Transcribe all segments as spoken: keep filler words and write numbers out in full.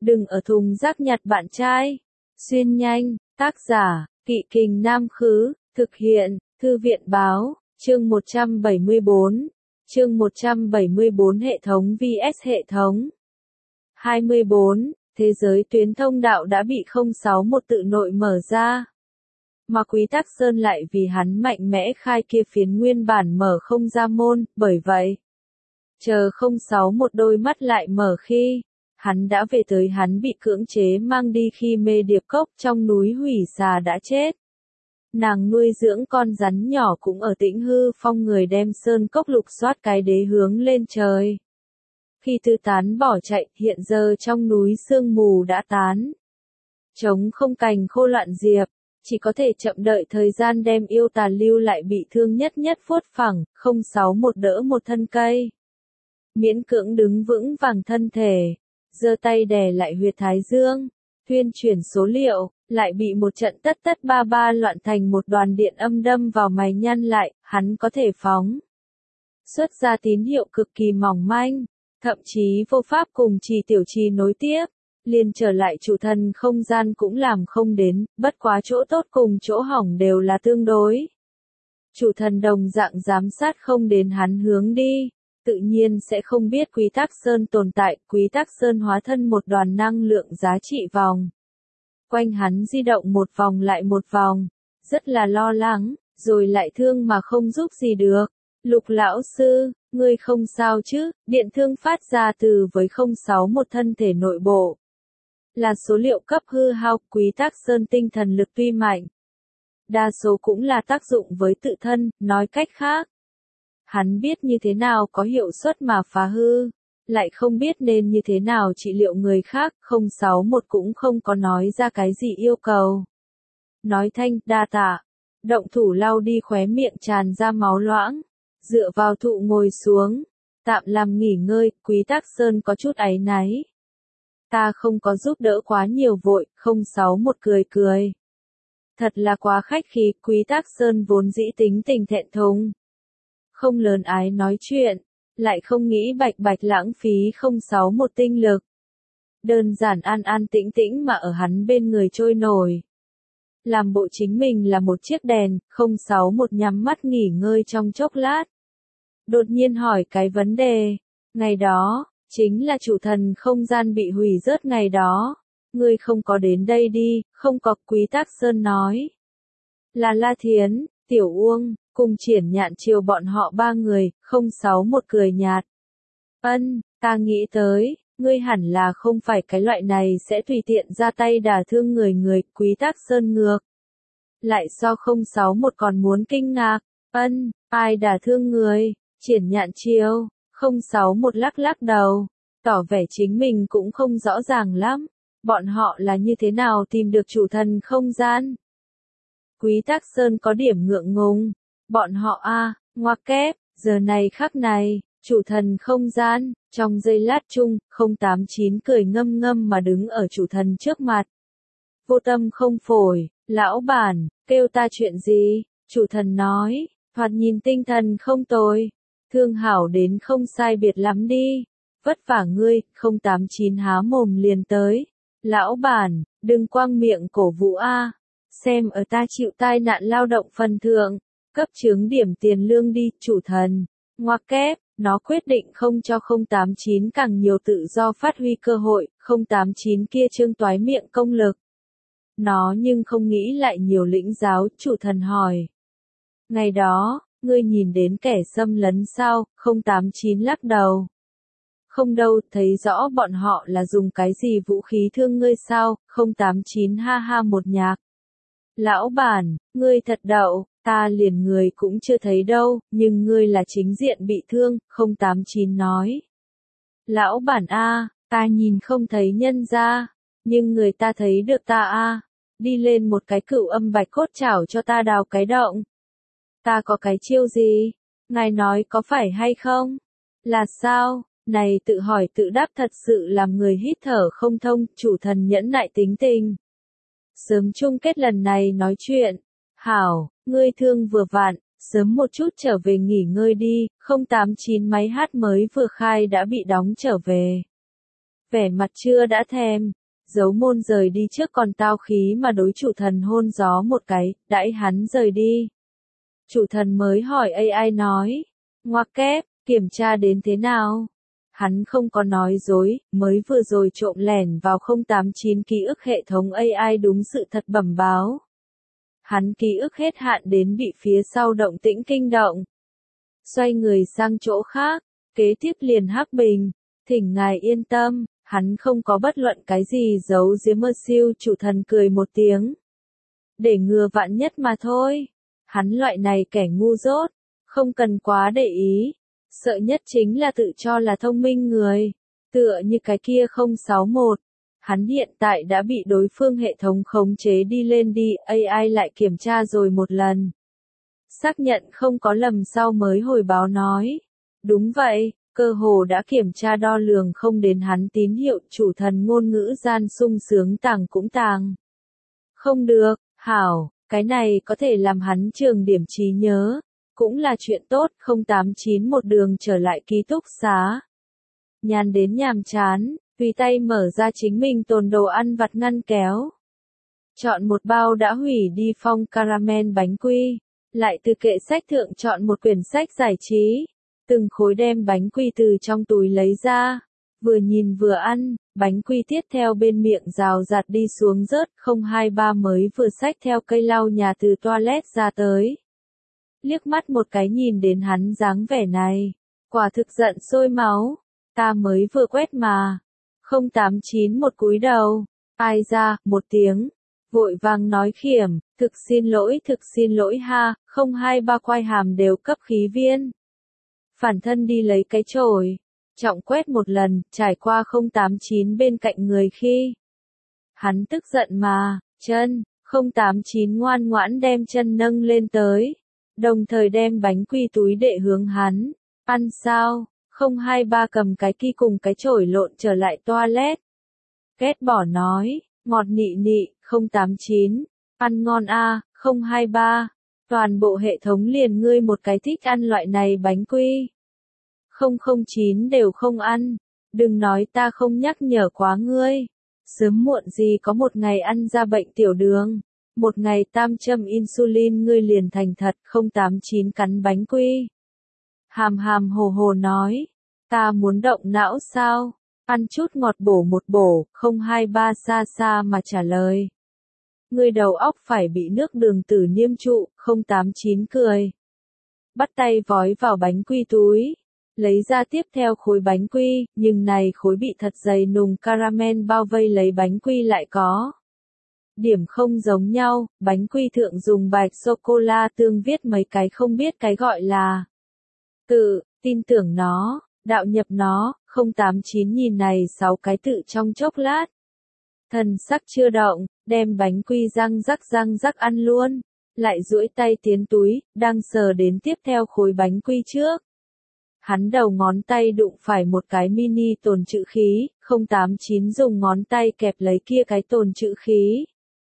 Đừng ở thùng rác nhặt bạn trai. Xuyên nhanh, tác giả, Kỵ Kình Nam Khứ, thực hiện, Thư viện Báo, chương một trăm bảy mươi bốn, chương một trăm bảy mươi bốn hệ thống vs hệ thống. hai mươi bốn, thế giới tuyến thông đạo đã bị không sáu một tự nội mở ra. Mà Quý Tắc Sơn lại vì hắn mạnh mẽ khai kia phiến nguyên bản mở không ra môn, bởi vậy, chờ không sáu một đôi mắt lại mở khi hắn đã về tới hắn bị cưỡng chế mang đi khi mê điệp cốc trong núi hủy xà đã chết. Nàng nuôi dưỡng con rắn nhỏ cũng ở Tĩnh Hư Phong người đem sơn cốc lục soát cái đế hướng lên trời. Khi tư tán bỏ chạy, hiện giờ trong núi sương mù đã tán. Trống không cành khô loạn diệp, chỉ có thể chậm đợi thời gian đem yêu tà lưu lại bị thương nhất nhất vuốt phẳng, không sáu một đỡ một thân cây. Miễn cưỡng đứng vững vàng thân thể, giơ tay đè lại huyệt thái dương, tuyên chuyển số liệu, lại bị một trận tất tất ba ba loạn thành một đoàn điện âm đâm vào mày nhăn lại, hắn có thể phóng xuất ra tín hiệu cực kỳ mỏng manh, thậm chí vô pháp cùng trì tiểu trì nối tiếp, liền trở lại chủ thần không gian cũng làm không đến, bất quá chỗ tốt cùng chỗ hỏng đều là tương đối. Chủ thần đồng dạng giám sát không đến hắn hướng đi, tự nhiên sẽ không biết Quý Tắc Sơn tồn tại, Quý Tắc Sơn hóa thân một đoàn năng lượng giá trị vòng. Quanh hắn di động một vòng lại một vòng, rất là lo lắng, rồi lại thương mà không giúp gì được. Lục lão sư, ngươi không sao chứ? Điện thương phát ra từ với không sáu một thân thể nội bộ. Là số liệu cấp hư hao, Quý Tắc Sơn tinh thần lực tuy mạnh. Đa số cũng là tác dụng với tự thân, nói cách khác. Hắn biết như thế nào có hiệu suất mà phá hư, lại không biết nên như thế nào trị liệu người khác, không sáu một cũng không có nói ra cái gì yêu cầu. Nói thanh, đa tạ, động thủ lau đi khóe miệng tràn ra máu loãng, dựa vào thụ ngồi xuống, tạm làm nghỉ ngơi, Quý Tắc Sơn có chút áy náy. Ta không có giúp đỡ quá nhiều vội, không sáu một cười cười. Thật là quá khách khí, Quý Tắc Sơn vốn dĩ tính tình thẹn thùng. Không lớn ái nói chuyện, lại không nghĩ bạch bạch lãng phí không sáu một tinh lực. Đơn giản an an tĩnh tĩnh mà ở hắn bên người trôi nổi. Làm bộ chính mình là một chiếc đèn, không sáu một nhắm mắt nghỉ ngơi trong chốc lát. Đột nhiên hỏi cái vấn đề, ngày đó, chính là chủ thần không gian bị hủy rớt ngày đó. Ngươi không có đến đây đi, không có, Quý Tắc Sơn nói. Là La Thiến, Tiểu Uông, cùng Triển Nhạn chiều bọn họ ba người, không sáu một cười nhạt. Ân, ta nghĩ tới, ngươi hẳn là không phải cái loại này sẽ tùy tiện ra tay đả thương người người, Quý Tắc Sơn ngược. Lại so không sáu một còn muốn kinh ngạc, ân, ai đả thương người, Triển Nhạn chiều, không sáu một lắc lắc đầu, tỏ vẻ chính mình cũng không rõ ràng lắm, bọn họ là như thế nào tìm được chủ thần không gian. Quý Tắc Sơn có điểm ngượng ngùng. Bọn họ a, à, ngoặc kép, giờ này khắc này, chủ thần không gian, trong giây lát chung, không tám chín cười ngâm ngâm mà đứng ở chủ thần trước mặt. Vô tâm không phổi, lão bản, kêu ta chuyện gì? Chủ thần nói, thoạt nhìn tinh thần không tồi, thương hảo đến không sai biệt lắm đi. Vất vả ngươi, không tám chín há mồm liền tới. Lão bản, đừng quăng miệng cổ vũ a, xem ở ta chịu tai nạn lao động phần thượng. Cấp chướng điểm tiền lương đi, chủ thần. Ngoặc kép, nó quyết định không cho không tám chín càng nhiều tự do phát huy cơ hội, không tám chín kia trương toái miệng công lực. Nó nhưng không nghĩ lại nhiều lĩnh giáo, chủ thần hỏi. Ngày đó, ngươi nhìn đến kẻ xâm lấn sao, không tám chín lắc đầu. Không đâu, thấy rõ bọn họ là dùng cái gì vũ khí thương ngươi sao, không tám chín ha ha một nhạc. Lão bản, ngươi thật đậu. Ta liền người cũng chưa thấy đâu, nhưng ngươi là chính diện bị thương, không tám chín nói. Lão bản a, ta nhìn không thấy nhân ra, nhưng người ta thấy được ta a, đi lên một cái cửu âm bạch cốt chảo cho ta đào cái động. Ta có cái chiêu gì? Ngài nói có phải hay không? Là sao? Này tự hỏi tự đáp thật sự làm người hít thở không thông, chủ thần nhẫn nại tính tình. Sớm chung kết lần này nói chuyện. Hảo, ngươi thương vừa vặn, sớm một chút trở về nghỉ ngơi đi, không tám chín máy hát mới vừa khai đã bị đóng trở về. vẻ mặt chưa đã thèm. Dấu môn rời đi trước còn tao khí mà đối chủ thần hôn gió một cái, đãi hắn rời đi. Chủ thần mới hỏi a i nói, ngoặc kép, kiểm tra đến thế nào? Hắn không có nói dối, mới vừa rồi trộm lẻn vào không tám chín ký ức hệ thống a i đúng sự thật bẩm báo. Hắn ký ức hết hạn đến bị phía sau động tĩnh kinh động. Xoay người sang chỗ khác, kế tiếp liền hắc bình, thỉnh ngài yên tâm, hắn không có bất luận cái gì giấu giếm mơ siêu. Chủ thần cười một tiếng. Để ngừa vạn nhất mà thôi, hắn loại này kẻ ngu dốt, không cần quá để ý. Sợ nhất chính là tự cho là thông minh người, tựa như cái kia không sáu mốt. Hắn hiện tại đã bị đối phương hệ thống khống chế đi lên đi, a i lại kiểm tra rồi một lần. Xác nhận không có lầm sau mới hồi báo nói. Đúng vậy, cơ hồ đã kiểm tra đo lường không đến hắn tín hiệu. Chủ thần ngôn ngữ gian sung sướng tàng cũng tàng. Không được, hảo, cái này có thể làm hắn trường điểm trí nhớ. Cũng là chuyện tốt. Không tám chín một đường trở lại ký túc xá. Nhàn đến nhàm chán, tùy tay mở ra chính mình tồn đồ ăn vặt ngăn kéo. Chọn một bao đã hủy đi phong caramel bánh quy. Lại từ kệ sách thượng chọn một quyển sách giải trí. Từng khối đem bánh quy từ trong túi lấy ra. Vừa nhìn vừa ăn, bánh quy tiếp theo bên miệng rào rạt đi xuống rớt. Không hai ba mới vừa xách theo cây lau nhà từ toilet ra tới. Liếc mắt một cái nhìn đến hắn dáng vẻ này. Quả thực giận sôi máu. Ta mới vừa quét mà. Không tám chín một cúi đầu. Ai ra, một tiếng. Vội vàng nói khiểm, thực xin lỗi thực xin lỗi ha, không hai ba quai hàm đều cấp khí viên. Phản thân đi lấy cái chổi. Trọng quét một lần, trải qua không tám chín bên cạnh người khi. Hắn tức giận mà, chân, không tám chín ngoan ngoãn đem chân nâng lên tới. Đồng thời đem bánh quy túi đệ hướng hắn. Ăn sao? Không hai ba cầm cái ki cùng cái chổi lộn trở lại toilet. Ghét bỏ nói, ngọt nị nị, không tám chín. Ăn ngon a, không hai ba. Toàn bộ hệ thống liền ngươi một cái thích ăn loại này bánh quy. không không chín đều không ăn. Đừng nói ta không nhắc nhở quá ngươi. Sớm muộn gì có một ngày ăn ra bệnh tiểu đường. Một ngày tam châm insulin ngươi liền thành thật. Không tám chín cắn bánh quy. Hàm hàm hồ hồ nói. Ta muốn động não sao? Ăn chút ngọt bổ một bổ. Không hai ba xa xa mà trả lời. Ngươi đầu óc phải bị nước đường tử niêm trụ. Không tám chín cười. Bắt tay vói vào bánh quy túi. Lấy ra tiếp theo khối bánh quy. Nhưng này khối bị thật dày nùng caramel bao vây lấy bánh quy lại có. Điểm không giống nhau. Bánh quy thượng dùng bạch sô-cô-la tương viết mấy cái không biết cái gọi là. Tự, tin tưởng nó, đạo nhập nó. Không tám chín nhìn này sáu cái tự trong chốc lát. Thần sắc chưa động, đem bánh quy răng rắc răng rắc ăn luôn. Lại duỗi tay tiến túi, đang sờ đến tiếp theo khối bánh quy trước. Hắn đầu ngón tay đụng phải một cái mini tồn trữ khí. Không tám chín dùng ngón tay kẹp lấy kia cái tồn trữ khí.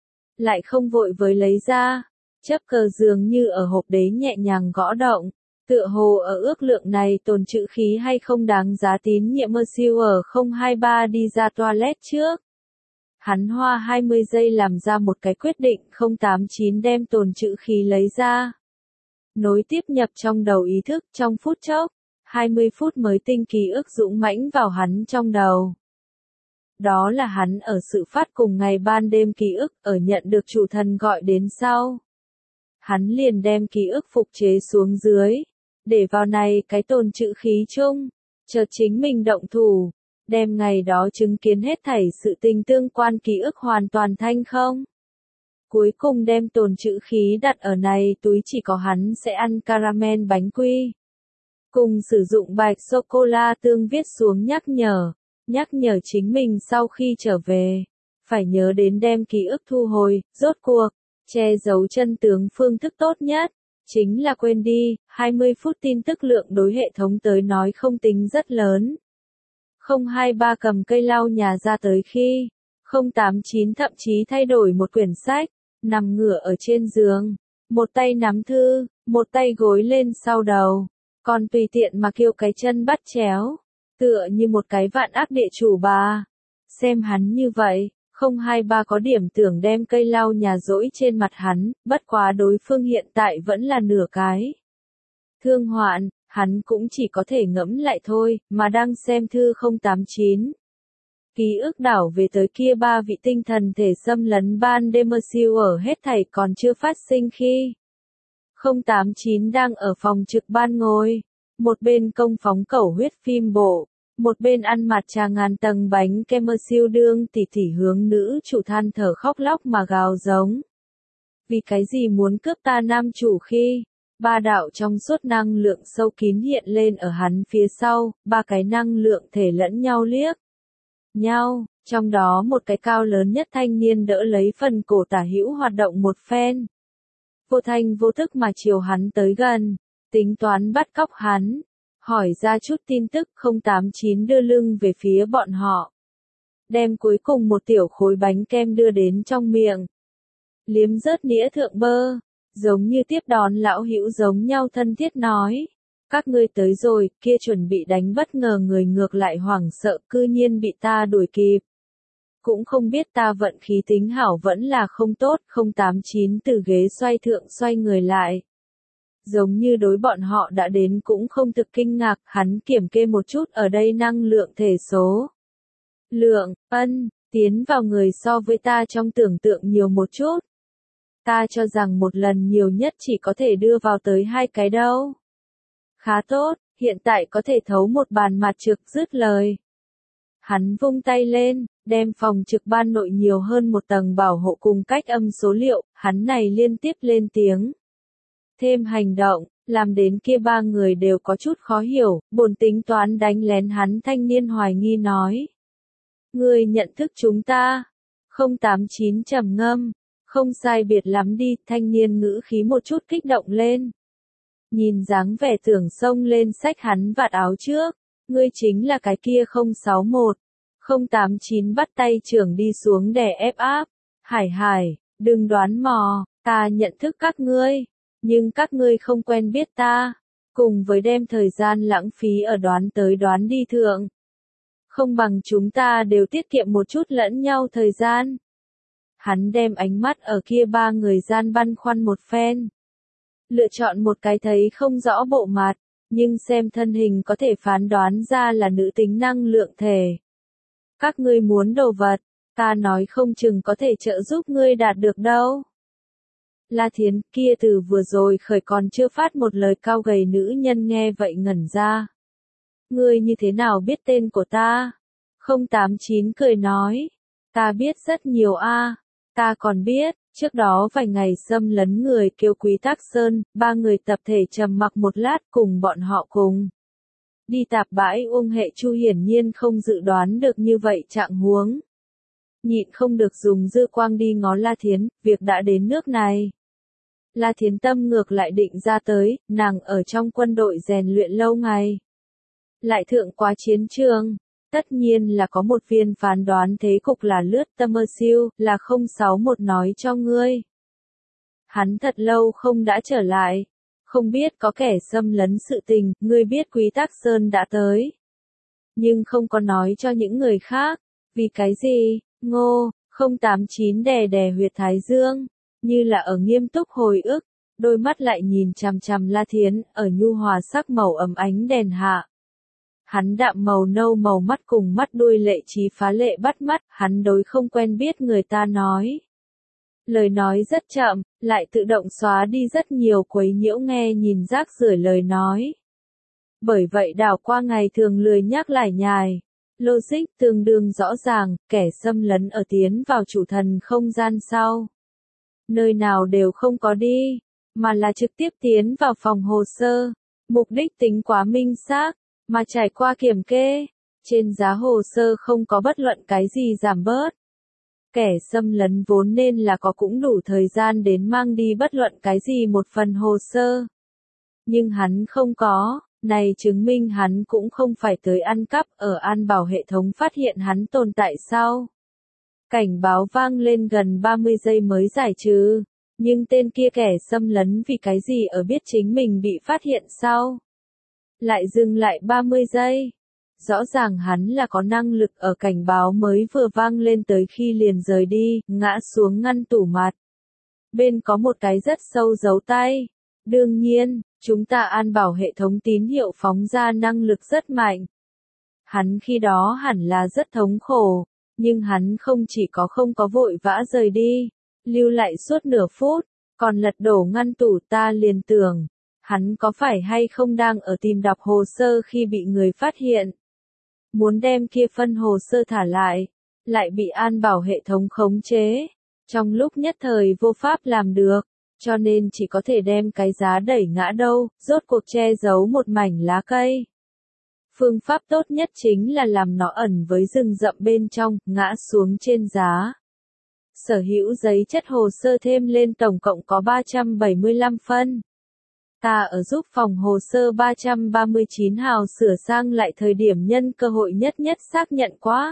Lại không vội với lấy ra. Chấp cờ dường như ở hộp đế nhẹ nhàng gõ động. Tựa hồ ở ước lượng này tồn trữ khí hay không đáng giá tín nhiệm mơ siêu ở không hai ba đi ra toilet trước. Hắn hoa hai mươi giây làm ra một cái quyết định. Không tám chín đem tồn trữ khí lấy ra. Nối tiếp nhập trong đầu ý thức trong phút chốc. hai mươi phút mới tinh ký ức dũng mãnh vào hắn trong đầu. Đó là hắn ở sự phát cùng ngày ban đêm ký ức, ở nhận được chủ thần gọi đến sau. Hắn liền đem ký ức phục chế xuống dưới, để vào này cái tồn trữ khí chung, chợt chính mình động thủ, đem ngày đó chứng kiến hết thảy sự tình tương quan ký ức hoàn toàn thanh không. Cuối cùng đem tồn trữ khí đặt ở này túi chỉ có hắn sẽ ăn caramel bánh quy. Cùng sử dụng bạch sô-cô-la tương viết xuống nhắc nhở. Nhắc nhở chính mình sau khi trở về. Phải nhớ đến đem ký ức thu hồi, rốt cuộc. Che giấu chân tướng phương thức tốt nhất. Chính là quên đi, hai mươi phút tin tức lượng đối hệ thống tới nói không tính rất lớn. không hai ba cầm cây lau nhà ra tới khi. không tám chín thậm chí thay đổi một quyển sách. Nằm ngửa ở trên giường. Một tay nắm thư, một tay gối lên sau đầu. Còn tùy tiện mà kêu cái chân bắt chéo. Tựa như một cái vạn ác địa chủ bà. Xem hắn như vậy, không hai ba có điểm tưởng đem cây lau nhà dỗi trên mặt hắn, bất quá đối phương hiện tại vẫn là nửa cái. Thương hoạn, hắn cũng chỉ có thể ngẫm lại thôi, mà đang xem thư không tám chín. Ký ức đảo về tới kia ba vị tinh thần thể xâm lấn ban Demersiu ở hết thảy còn chưa phát sinh khi. không tám chín đang ở phòng trực ban ngồi, một bên công phóng cẩu huyết phim bộ, một bên ăn mặt trà ngàn tầng bánh Kemersiu đương tỉ tỉ hướng nữ chủ than thở khóc lóc mà gào giống. Vì cái gì muốn cướp ta nam chủ khi, ba đạo trong suốt năng lượng sâu kín hiện lên ở hắn phía sau, ba cái năng lượng thể lẫn nhau liếc nhau, trong đó một cái cao lớn nhất thanh niên đỡ lấy phần cổ tả hữu hoạt động một phen. Vô thanh vô thức mà chiều hắn tới gần, tính toán bắt cóc hắn, hỏi ra chút tin tức không tám chín đưa lưng về phía bọn họ. Đem cuối cùng một tiểu khối bánh kem đưa đến trong miệng. Liếm rớt nĩa thượng bơ, giống như tiếp đón lão hữu giống nhau thân thiết nói. Các ngươi tới rồi, kia chuẩn bị đánh bất ngờ người ngược lại hoảng sợ cư nhiên bị ta đuổi kịp. Cũng không biết ta vận khí tính hảo vẫn là không tốt, không tám chín từ ghế xoay thượng xoay người lại. Giống như đối bọn họ đã đến cũng không thực kinh ngạc, hắn kiểm kê một chút ở đây năng lượng thể số. Lượng, ân, tiến vào người so với ta trong tưởng tượng nhiều một chút. Ta cho rằng một lần nhiều nhất chỉ có thể đưa vào tới hai cái đâu. Khá tốt, hiện tại có thể thấu một bàn mặt trực dứt lời. Hắn vung tay lên, đem phòng trực ban nội nhiều hơn một tầng bảo hộ cùng cách âm số liệu, hắn này liên tiếp lên tiếng. Thêm hành động, làm đến kia ba người đều có chút khó hiểu, bổn tính toán đánh lén hắn thanh niên hoài nghi nói. Người nhận thức chúng ta. không tám chín trầm ngâm, không sai biệt lắm đi, thanh niên ngữ khí một chút kích động lên. Nhìn dáng vẻ tưởng xông lên xách hắn vạt áo trước, ngươi chính là cái kia không sáu một. không tám chín bắt tay trưởng đi xuống đè ép áp. Hải hải, đừng đoán mò, ta nhận thức các ngươi, nhưng các ngươi không quen biết ta, cùng với đem thời gian lãng phí ở đoán tới đoán đi thượng. Không bằng chúng ta đều tiết kiệm một chút lẫn nhau thời gian. Hắn đem ánh mắt ở kia ba người gian băn khoăn một phen. Lựa chọn một cái thấy không rõ bộ mặt, nhưng xem thân hình có thể phán đoán ra là nữ tính năng lượng thể. Các ngươi muốn đồ vật, ta nói không chừng có thể trợ giúp ngươi đạt được đâu. La Thiến kia từ vừa rồi khởi còn chưa phát một lời cao gầy nữ nhân nghe vậy ngẩn ra. Ngươi như thế nào biết tên của ta? không tám chín cười nói. Ta biết rất nhiều a, ta còn biết, trước đó vài ngày xâm lấn người kêu Quý Tắc Sơn, ba người tập thể trầm mặc một lát cùng bọn họ cùng. Đi tạp bãi Uông Hệ Chu hiển nhiên không dự đoán được như vậy trạng huống. Nhịn không được dùng dư quang đi ngó La Thiến, việc đã đến nước này. La Thiến tâm ngược lại định ra tới, nàng ở trong quân đội rèn luyện lâu ngày. Lại thượng quá chiến trường, tất nhiên là có một viên phán đoán thế cục là lướt Demersiu, là không sáu một nói cho ngươi. Hắn thật lâu không đã trở lại, không biết có kẻ xâm lấn sự tình, ngươi biết Quý Tắc Sơn đã tới. Nhưng không có nói cho những người khác, vì cái gì, ngô, không tám chín đè đè huyệt thái dương, như là ở nghiêm túc hồi ức, đôi mắt lại nhìn chằm chằm La Thiến, ở nhu hòa sắc màu ấm ánh đèn hạ. Hắn đạm màu nâu màu mắt cùng mắt đuôi lệ trí phá lệ bắt mắt, hắn đối không quen biết người ta nói. Lời nói rất chậm, lại tự động xóa đi rất nhiều quấy nhiễu nghe nhìn rác rưởi lời nói. Bởi vậy đảo qua ngày thường lười nhắc lải nhài. Logic tương đương rõ ràng, kẻ xâm lấn ở tiến vào chủ thần không gian sau. Nơi nào đều không có đi, mà là trực tiếp tiến vào phòng hồ sơ. Mục đích tính quá minh xác, mà trải qua kiểm kê. Trên giá hồ sơ không có bất luận cái gì giảm bớt. Kẻ xâm lấn vốn nên là có cũng đủ thời gian đến mang đi bất luận cái gì một phần hồ sơ. Nhưng hắn không có, này chứng minh hắn cũng không phải tới ăn cắp, ở an bảo hệ thống phát hiện hắn tồn tại sau. Cảnh báo vang lên gần ba mươi giây mới giải trừ, nhưng tên kia kẻ xâm lấn vì cái gì ở biết chính mình bị phát hiện sau. Lại dừng lại ba mươi giây. Rõ ràng hắn là có năng lực ở cảnh báo mới vừa vang lên tới khi liền rời đi, ngã xuống ngăn tủ mặt. Bên có một cái rất sâu dấu tay. Đương nhiên, chúng ta an bảo hệ thống tín hiệu phóng ra năng lực rất mạnh. Hắn khi đó hẳn là rất thống khổ, nhưng hắn không chỉ có không có vội vã rời đi, lưu lại suốt nửa phút, còn lật đổ ngăn tủ. Ta liền tưởng, hắn có phải hay không đang ở tìm đọc hồ sơ khi bị người phát hiện. Muốn đem kia phân hồ sơ thả lại, lại bị an bảo hệ thống khống chế. Trong lúc nhất thời vô pháp làm được, cho nên chỉ có thể đem cái giá đẩy ngã đâu, rốt cuộc che giấu một mảnh lá cây. Phương pháp tốt nhất chính là làm nó ẩn với rừng rậm bên trong, ngã xuống trên giá. Sở hữu giấy chất hồ sơ thêm lên tổng cộng có ba trăm bảy mươi lăm phân. Ta ở giúp phòng hồ sơ ba trăm ba mươi chín hào sửa sang lại thời điểm nhân cơ hội nhất nhất xác nhận quá.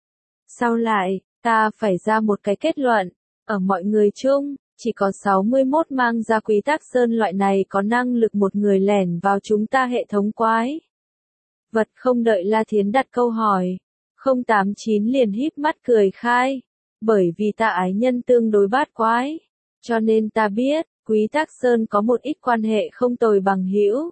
Sau lại, ta phải ra một cái kết luận, ở mọi người chung, chỉ có sáu mươi mốt mang ra Quý Tắc Sơn loại này có năng lực một người lẻn vào chúng ta hệ thống quái vật. Không đợi La Thiến đặt câu hỏi, không tám chín liền híp mắt cười khai, bởi vì ta ái nhân tương đối bát quái, cho nên ta biết, Quý Tắc Sơn có một ít quan hệ không tồi bằng hữu.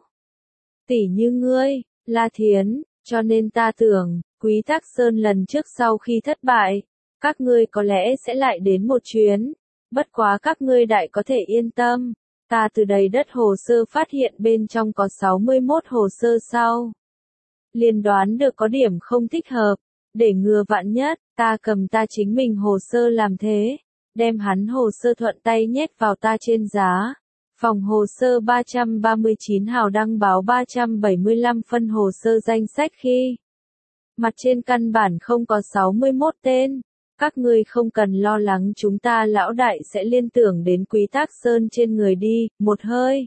Tỷ như ngươi, La Thiến, cho nên ta tưởng, Quý Tắc Sơn lần trước sau khi thất bại, các ngươi có lẽ sẽ lại đến một chuyến, bất quá các ngươi đại có thể yên tâm, ta từ đầy đất hồ sơ phát hiện bên trong có sáu mươi mốt hồ sơ sau. Liền đoán được có điểm không thích hợp, để ngừa vạn nhất, ta cầm ta chính mình hồ sơ làm thế, đem hắn hồ sơ thuận tay nhét vào ta trên giá. Phòng hồ sơ ba trăm ba mươi chín hào đăng báo ba trăm bảy mươi lăm phân hồ sơ danh sách khi mặt trên căn bản không có sáu mươi mốt tên. Các ngươi không cần lo lắng, chúng ta lão đại sẽ liên tưởng đến Quý Tắc Sơn trên người đi. Một hơi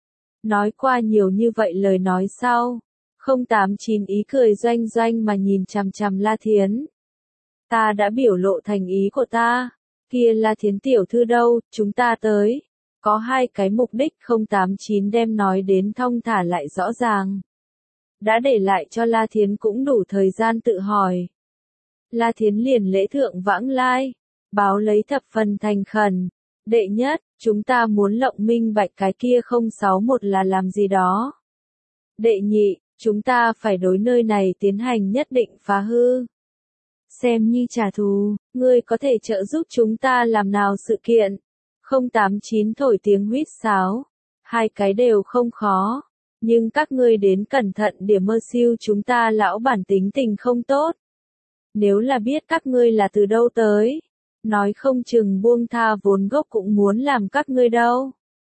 nói qua nhiều như vậy lời nói sau, không tám chín ý cười doanh doanh mà nhìn chằm chằm La Thiến. Ta đã biểu lộ thành ý của ta, kia La Thiến tiểu thư đâu, chúng ta tới. Có hai cái mục đích. Không tám chín đem nói đến thong thả lại rõ ràng. Đã để lại cho La Thiến cũng đủ thời gian tự hỏi. La Thiến liền lễ thượng vãng lai, báo lấy thập phần thành khẩn. Đệ nhất, chúng ta muốn lộng minh bạch cái kia không sáu một là làm gì đó. Đệ nhị, chúng ta phải đối nơi này tiến hành nhất định phá hư. Xem như trả thù, ngươi có thể trợ giúp chúng ta làm nào sự kiện. Không tám chín thổi tiếng huýt sáo. Hai cái đều không khó. Nhưng các ngươi đến cẩn thận điểm, mơ siêu chúng ta lão bản tính tình không tốt. Nếu là biết các ngươi là từ đâu tới, nói không chừng buông tha vốn gốc cũng muốn làm các ngươi đâu.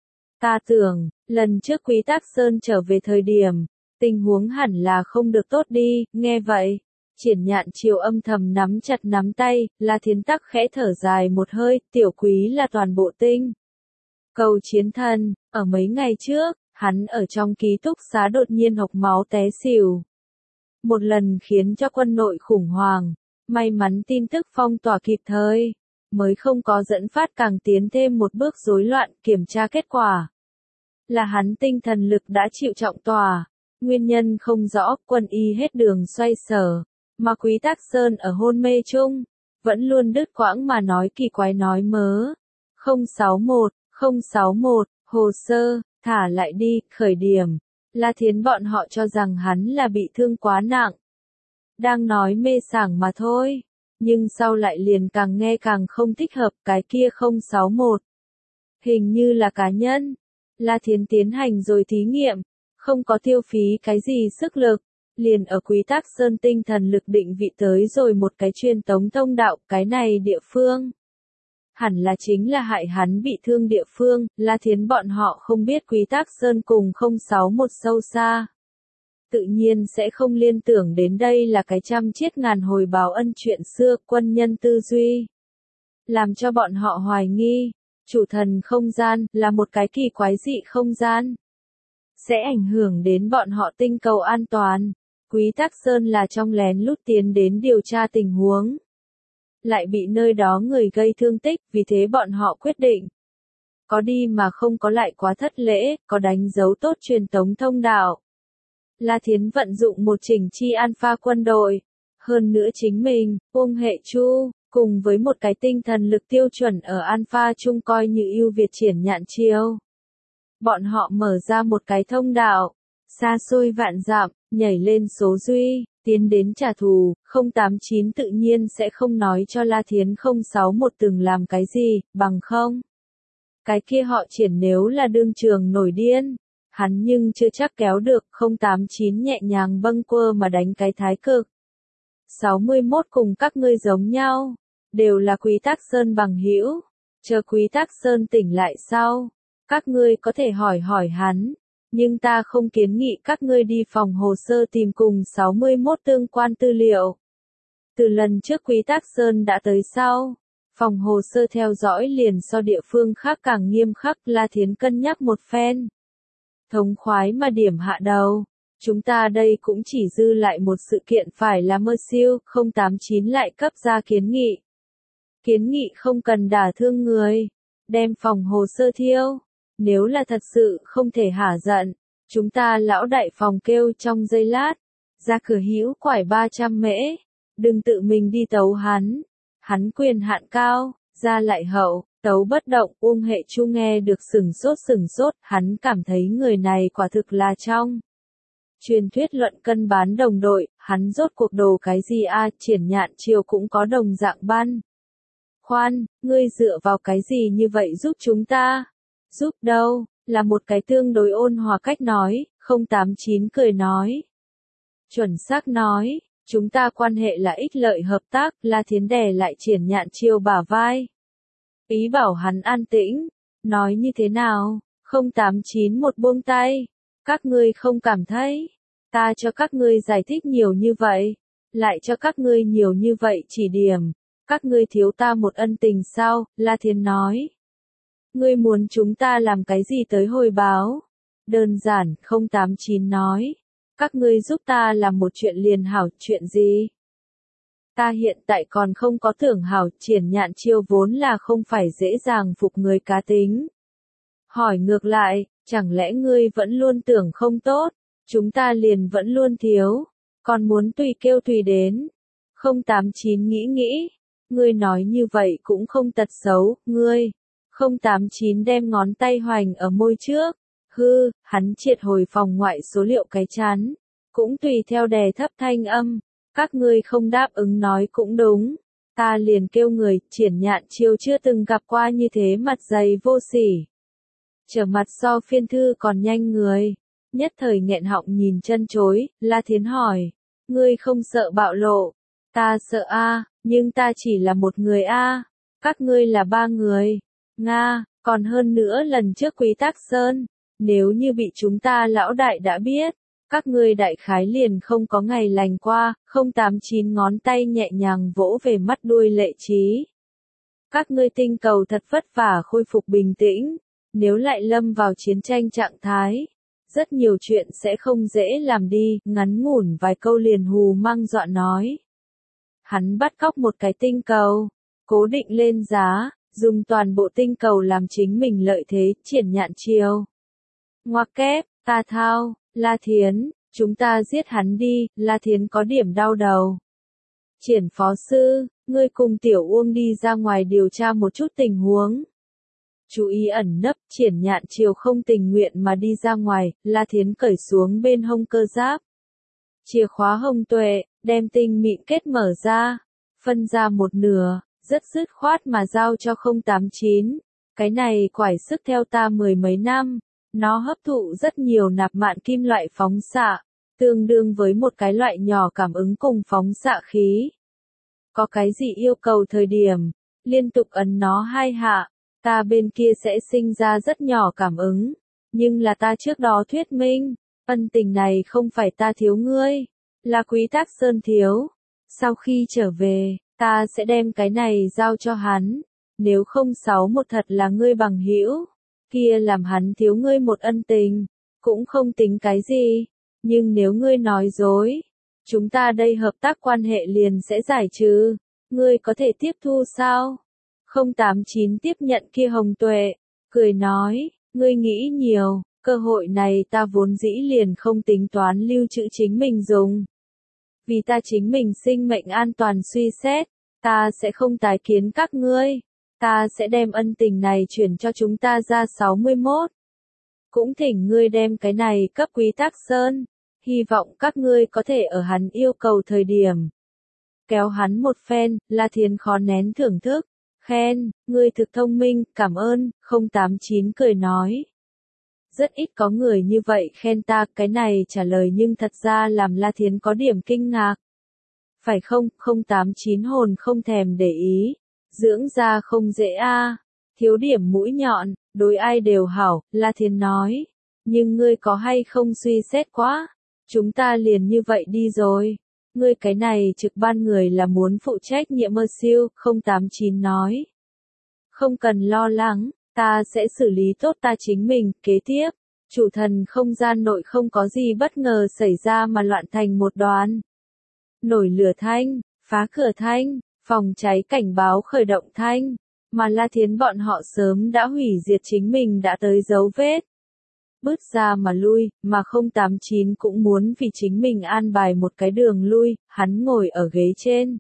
Ta tưởng, lần trước Quý Tắc Sơn trở về thời điểm, tình huống hẳn là không được tốt đi. Nghe vậy, Triển Nhạn Chiều âm thầm nắm chặt nắm tay, La Thiến tắc khẽ thở dài một hơi. Tiểu Quý là toàn bộ tinh cầu chiến thần, ở mấy ngày trước, hắn ở trong ký túc xá đột nhiên hộc máu té xỉu. Một lần khiến cho quân nội khủng hoảng, may mắn tin tức phong tỏa kịp thời, mới không có dẫn phát càng tiến thêm một bước rối loạn. Kiểm tra kết quả là hắn tinh thần lực đã chịu trọng tòa, nguyên nhân không rõ. Quân y hết đường xoay sở, mà Quý Tắc Sơn ở hôn mê chung, vẫn luôn đứt quãng mà nói kỳ quái nói mớ. Không sáu một, không sáu một, hồ sơ, thả lại đi. Khởi điểm, La Thiến bọn họ cho rằng hắn là bị thương quá nặng, đang nói mê sảng mà thôi, nhưng sau lại liền càng nghe càng không thích hợp. Cái kia không sáu một, hình như là cá nhân. La Thiến tiến hành rồi thí nghiệm, không có tiêu phí cái gì sức lực, liền ở Quý Tắc Sơn tinh thần lực định vị tới rồi một cái truyền tống thông đạo. Cái này địa phương hẳn là chính là hại hắn bị thương địa phương. La Thiến bọn họ không biết Quý Tắc Sơn cùng không sáu một sâu xa, tự nhiên sẽ không liên tưởng đến đây là cái trăm chiết ngàn hồi báo ân chuyện xưa. Quân nhân tư duy làm cho bọn họ hoài nghi, chủ thần không gian là một cái kỳ quái dị không gian, sẽ ảnh hưởng đến bọn họ tinh cầu an toàn. Quý Tắc Sơn là trong lén lút tiến đến điều tra tình huống, lại bị nơi đó người gây thương tích, vì thế bọn họ quyết định có đi mà không có lại, quá thất lễ. Có đánh dấu tốt truyền tống thông đạo, La Thiến vận dụng một chỉnh chi alpha quân đội. Hơn nữa chính mình, Uông Hệ Chu, cùng với một cái tinh thần lực tiêu chuẩn ở alpha chung coi như ưu việt Triển Nhạn Chiêu. Bọn họ mở ra một cái thông đạo, xa xôi vạn dặm, nhảy lên số duy, tiến đến trả thù, không tám chín tự nhiên sẽ không nói cho La Thiến không sáu một từng làm cái gì, bằng không. Cái kia họ Triển nếu là đương trường nổi điên, hắn nhưng chưa chắc kéo được, không tám chín nhẹ nhàng bâng quơ mà đánh cái thái cực. sáu mươi mốt cùng các ngươi giống nhau, đều là Quý Tác Sơn bằng hữu, chờ Quý Tác Sơn tỉnh lại sau, các ngươi có thể hỏi hỏi hắn, nhưng ta không kiến nghị các ngươi đi phòng hồ sơ tìm cùng sáu mươi mốt tương quan tư liệu. Từ lần trước Quý Tác Sơn đã tới sau, phòng hồ sơ theo dõi liền so địa phương khác càng nghiêm khắc. La Thiến cân nhắc một phen. Thống khoái mà điểm hạ đầu, chúng ta đây cũng chỉ dư lại một sự kiện phải là mơ siêu, không tám chín lại cấp ra kiến nghị. Kiến nghị không cần đả thương người, đem phòng hồ sơ thiêu, nếu là thật sự không thể hả giận, chúng ta lão đại phòng kêu trong giây lát, ra cửa hữu quải ba trăm mễ, đừng tự mình đi tấu hắn, hắn quyền hạn cao, ra lại hậu. Tấu bất động. Uông Hệ Chu nghe được sừng sốt sừng sốt, hắn cảm thấy người này quả thực là trong truyền thuyết luận cân bán đồng đội, hắn rốt cuộc đồ cái gì a? À, Triển Nhạn Chiêu cũng có đồng dạng ban. Khoan, ngươi dựa vào cái gì như vậy giúp chúng ta? Giúp đâu, là một cái tương đối ôn hòa cách nói, không tám chín cười nói. Chuẩn xác nói, chúng ta quan hệ là ích lợi hợp tác. La Thiến đè lại Triển Nhạn Chiêu bả vai. Ý bảo hắn an tĩnh, nói như thế nào, không tám chín một buông tay, các ngươi không cảm thấy, ta cho các ngươi giải thích nhiều như vậy, lại cho các ngươi nhiều như vậy chỉ điểm, các ngươi thiếu ta một ân tình sao? La Thiến nói. Ngươi muốn chúng ta làm cái gì tới hồi báo? Đơn giản. Không tám chín nói, các ngươi giúp ta làm một chuyện liền hảo. Chuyện gì? Ta hiện tại còn không có tưởng hảo. Triển Nhạn Chiêu vốn là không phải dễ dàng phục người cá tính. Hỏi ngược lại, chẳng lẽ ngươi vẫn luôn tưởng không tốt, chúng ta liền vẫn luôn thiếu, còn muốn tùy kêu tùy đến. Không tám chín nghĩ nghĩ, ngươi nói như vậy cũng không tật xấu, ngươi. Không tám chín đem ngón tay hoành ở môi trước, hư, hắn triệt hồi phòng ngoại số liệu cái chán, cũng tùy theo đè thấp thanh âm. Các ngươi không đáp ứng nói cũng đúng, ta liền kêu người. Triển Nhạn Chiêu chưa từng gặp qua như thế mặt dày vô sỉ, trở mặt so phiên thư còn nhanh người, nhất thời nghẹn họng nhìn chân chối. La Thiến hỏi, ngươi không sợ bạo lộ? Ta sợ a, nhưng ta chỉ là một người a, các ngươi là ba người. Nga, còn hơn nữa lần trước Quý Tác Sơn, nếu như bị chúng ta lão đại đã biết, các ngươi đại khái liền không có ngày lành qua. Không tám chín ngón tay nhẹ nhàng vỗ về mắt đuôi lệ trí. Các ngươi tinh cầu thật vất vả khôi phục bình tĩnh, nếu lại lâm vào chiến tranh trạng thái, rất nhiều chuyện sẽ không dễ làm đi. Ngắn ngủn vài câu liền hù mang dọa nói. Hắn bắt cóc một cái tinh cầu, cố định lên giá, dùng toàn bộ tinh cầu làm chính mình lợi thế. Triển Nhạn Chiêu. Ngoặc kép, ta thao. La Thiến, chúng ta giết hắn đi. La Thiến có điểm đau đầu. Triển phó sư, ngươi cùng Tiểu Uông đi ra ngoài điều tra một chút tình huống. Chú ý ẩn nấp. Triển Nhạn Chiêu không tình nguyện mà đi ra ngoài. La Thiến cởi xuống bên hông cơ giáp, chìa khóa hồng tuệ, đem tinh mịn kết mở ra, phân ra một nửa, rất dứt khoát mà giao cho không tám chín. Cái này quải sức theo ta mười mấy năm, nó hấp thụ rất nhiều nạp mạn kim loại phóng xạ, tương đương với một cái loại nhỏ cảm ứng cùng phóng xạ khí. Có cái gì yêu cầu thời điểm, liên tục ấn nó hai hạ, ta bên kia sẽ sinh ra rất nhỏ cảm ứng, nhưng là ta trước đó thuyết minh, ân tình này không phải ta thiếu ngươi, là Quý Tác Sơn thiếu. Sau khi trở về, ta sẽ đem cái này giao cho hắn, nếu không sáu một thật là ngươi bằng hữu, kia làm hắn thiếu ngươi một ân tình, cũng không tính cái gì, nhưng nếu ngươi nói dối, chúng ta đây hợp tác quan hệ liền sẽ giải trừ, ngươi có thể tiếp thu sao? Không tám chín tiếp nhận kia hồng tuệ, cười nói, ngươi nghĩ nhiều, Cơ hội này ta vốn dĩ liền không tính toán lưu trữ chính mình dùng. Vì ta chính mình sinh mệnh an toàn suy xét, ta sẽ không tái kiến các ngươi. Ta sẽ đem ân tình này chuyển cho chúng ta ra sáu mươi mốt. Cũng thỉnh ngươi đem cái này cấp Quý Tắc Sơn. Hy vọng các ngươi có thể ở hắn yêu cầu thời điểm. Kéo hắn một phen, La Thiến khó nén thưởng thức. Khen, ngươi thực thông minh, cảm ơn, không tám chín cười nói. Rất ít có người như vậy khen ta, cái này trả lời nhưng thật ra làm La Thiến có điểm kinh ngạc. Phải không, không tám chín hồn không thèm để ý. Dưỡng ra không dễ a, thiếu điểm mũi nhọn, đối ai đều hảo, La Thiến nói. Nhưng ngươi có hay không suy xét quá? Chúng ta liền như vậy đi rồi. Ngươi cái này trực ban người là muốn phụ trách nhiệm mơ siêu, không tám chín nói. Không cần lo lắng, ta sẽ xử lý tốt ta chính mình, kế tiếp. Chủ thần không gian nội không có gì bất ngờ xảy ra mà loạn thành một đoàn. Nổi lửa thanh, phá cửa thanh, phòng cháy cảnh báo khởi động thanh, mà La Thiến bọn họ sớm đã hủy diệt chính mình đã tới dấu vết. Bứt ra mà lui, mà không tám chín cũng muốn vì chính mình an bài một cái đường lui, hắn ngồi ở ghế trên.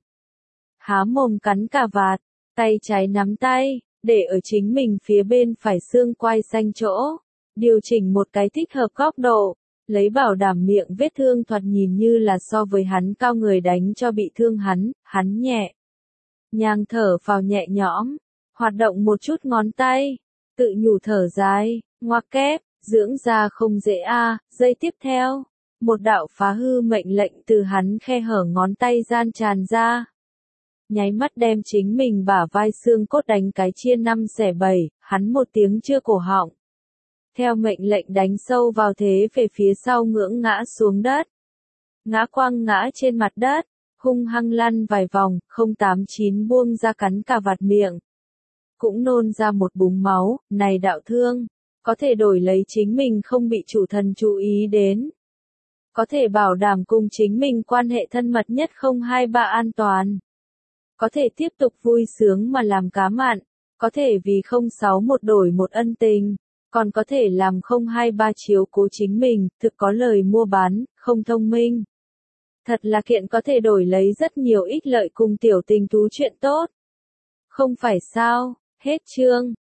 Há mồm cắn cà vạt, tay trái nắm tay, để ở chính mình phía bên phải xương quai xanh chỗ, điều chỉnh một cái thích hợp góc độ, lấy bảo đảm miệng vết thương thoạt nhìn như là so với hắn cao người đánh cho bị thương hắn, hắn nhẹ. Nhàng thở vào nhẹ nhõm, hoạt động một chút ngón tay, tự nhủ thở dài, ngoặc kép. Dưỡng ra không dễ a, à. Giây tiếp theo, một đạo phá hư mệnh lệnh từ hắn khe hở ngón tay gian tràn ra. Nháy mắt đem chính mình bả vai xương cốt đánh cái chia năm xẻ bảy, hắn một tiếng chưa cổ họng. Theo mệnh lệnh đánh sâu vào thế về phía sau ngưỡng ngã xuống đất. Ngã quăng ngã trên mặt đất, hung hăng lăn vài vòng, không tám chín buông ra cắn cà vạt miệng. Cũng nôn ra một búng máu, này đạo thương. Có thể đổi lấy chính mình không bị chủ thần chú ý đến. Có thể bảo đảm cùng chính mình quan hệ thân mật nhất không hai ba an toàn. Có thể tiếp tục vui sướng mà làm cá mặn. Có thể vì không sáu một đổi một ân tình. Còn có thể làm không hai ba chiếu cố chính mình, thực có lời mua bán, không thông minh. Thật là kiện có thể đổi lấy rất nhiều ích lợi cùng tiểu tình tú chuyện tốt. Không phải sao, hết chương.